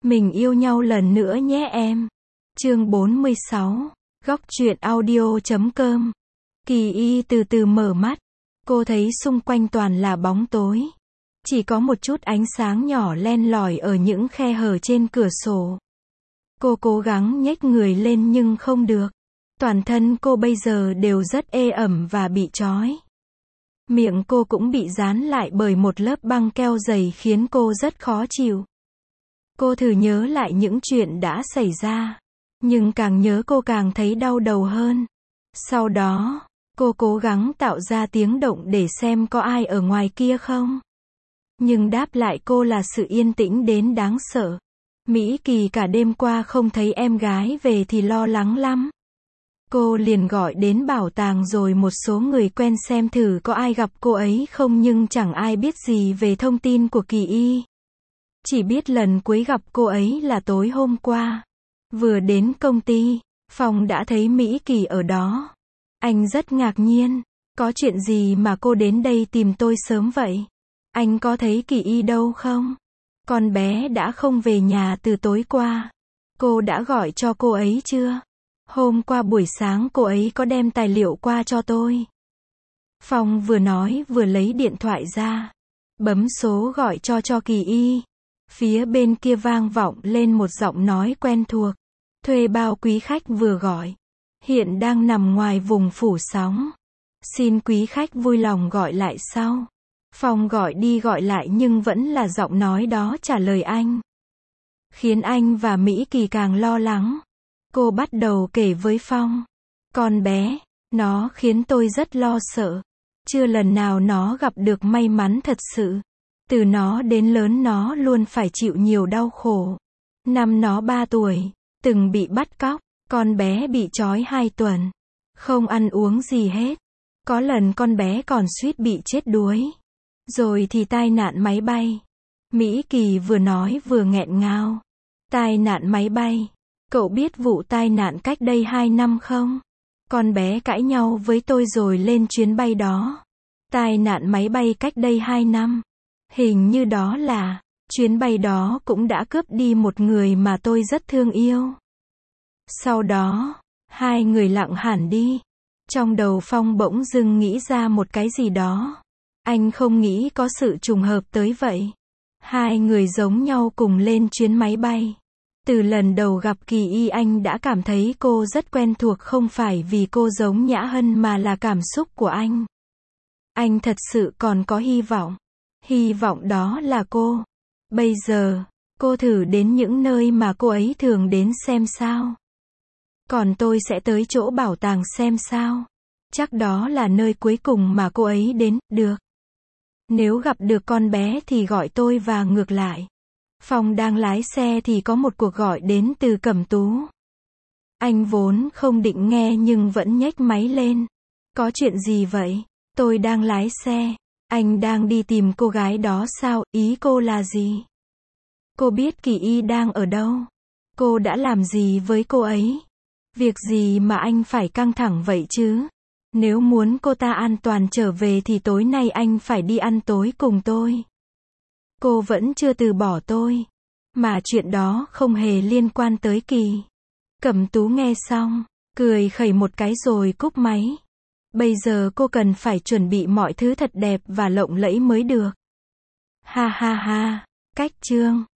Mình yêu nhau lần nữa nhé em. Chương 46. Góc truyện audio.com. Kỳ Y từ từ mở mắt. Cô thấy xung quanh toàn là bóng tối. Chỉ có một chút ánh sáng nhỏ len lỏi ở những khe hở trên cửa sổ. Cô cố gắng nhếch người lên nhưng không được. Toàn thân cô bây giờ đều rất ê ẩm và bị trói. Miệng cô cũng bị dán lại bởi một lớp băng keo dày khiến cô rất khó chịu. Cô thử nhớ lại những chuyện đã xảy ra. Nhưng càng nhớ cô càng thấy đau đầu hơn. Sau đó, cô cố gắng tạo ra tiếng động để xem có ai ở ngoài kia không. Nhưng đáp lại cô là sự yên tĩnh đến đáng sợ. Mỹ Kỳ cả đêm qua không thấy em gái về thì lo lắng lắm. Cô liền gọi đến bảo tàng rồi một số người quen xem thử có ai gặp cô ấy không, nhưng chẳng ai biết gì về thông tin của Kỳ Y. Chỉ biết lần cuối gặp cô ấy là tối hôm qua. Vừa đến công ty, Phong đã thấy Mỹ Kỳ ở đó. Anh rất ngạc nhiên. Có chuyện gì mà cô đến đây tìm tôi sớm vậy? Anh có thấy Kỳ Y đâu không? Con bé đã không về nhà từ tối qua. Cô đã gọi cho cô ấy chưa? Hôm qua buổi sáng cô ấy có đem tài liệu qua cho tôi. Phong vừa nói vừa lấy điện thoại ra. Bấm số gọi cho Kỳ Y. Phía bên kia vang vọng lên một giọng nói quen thuộc. Thuê bao quý khách vừa gọi. Hiện đang nằm ngoài vùng phủ sóng. Xin quý khách vui lòng gọi lại sau. Phong gọi đi gọi lại nhưng vẫn là giọng nói đó trả lời anh. Khiến anh và Mỹ Kỳ càng lo lắng. Cô bắt đầu kể với Phong. Con bé, nó khiến tôi rất lo sợ. Chưa lần nào nó gặp được may mắn thật sự. Từ nó đến lớn nó luôn phải chịu nhiều đau khổ. Năm nó 3 tuổi, từng bị bắt cóc. Con bé bị trói 2 tuần. Không ăn uống gì hết. Có lần con bé còn suýt bị chết đuối. Rồi thì tai nạn máy bay. Mỹ Kỳ vừa nói vừa nghẹn ngào. Tai nạn máy bay. Cậu biết vụ tai nạn cách đây 2 năm không? Con bé cãi nhau với tôi rồi lên chuyến bay đó. Tai nạn máy bay cách đây 2 năm. Hình như đó là, chuyến bay đó cũng đã cướp đi một người mà tôi rất thương yêu. Sau đó, hai người lặng hẳn đi. Trong đầu Phong bỗng dưng nghĩ ra một cái gì đó. Anh không nghĩ có sự trùng hợp tới vậy. Hai người giống nhau cùng lên chuyến máy bay. Từ lần đầu gặp Kỳ Y anh đã cảm thấy cô rất quen thuộc, không phải vì cô giống Nhã Hân mà là cảm xúc của anh. Anh thật sự còn có hy vọng. Hy vọng đó là cô. Bây giờ, cô thử đến những nơi mà cô ấy thường đến xem sao. Còn tôi sẽ tới chỗ bảo tàng xem sao. Chắc đó là nơi cuối cùng mà cô ấy đến, được. Nếu gặp được con bé thì gọi tôi và ngược lại. Phong đang lái xe thì có một cuộc gọi đến từ Cẩm Tú. Anh vốn không định nghe nhưng vẫn nhếch máy lên. Có chuyện gì vậy? Tôi đang lái xe. Anh đang đi tìm cô gái đó sao? Ý cô là gì? Cô biết Kỳ Y đang ở đâu? Cô đã làm gì với cô ấy? Việc gì mà anh phải căng thẳng vậy chứ? Nếu muốn cô ta an toàn trở về thì tối nay anh phải đi ăn tối cùng tôi. Cô vẫn chưa từ bỏ tôi. Mà chuyện đó không hề liên quan tới Kỳ. Cẩm Tú nghe xong, cười khẩy một cái rồi cúp máy. Bây giờ cô cần phải chuẩn bị mọi thứ thật đẹp và lộng lẫy mới được. Ha ha ha, cách chương.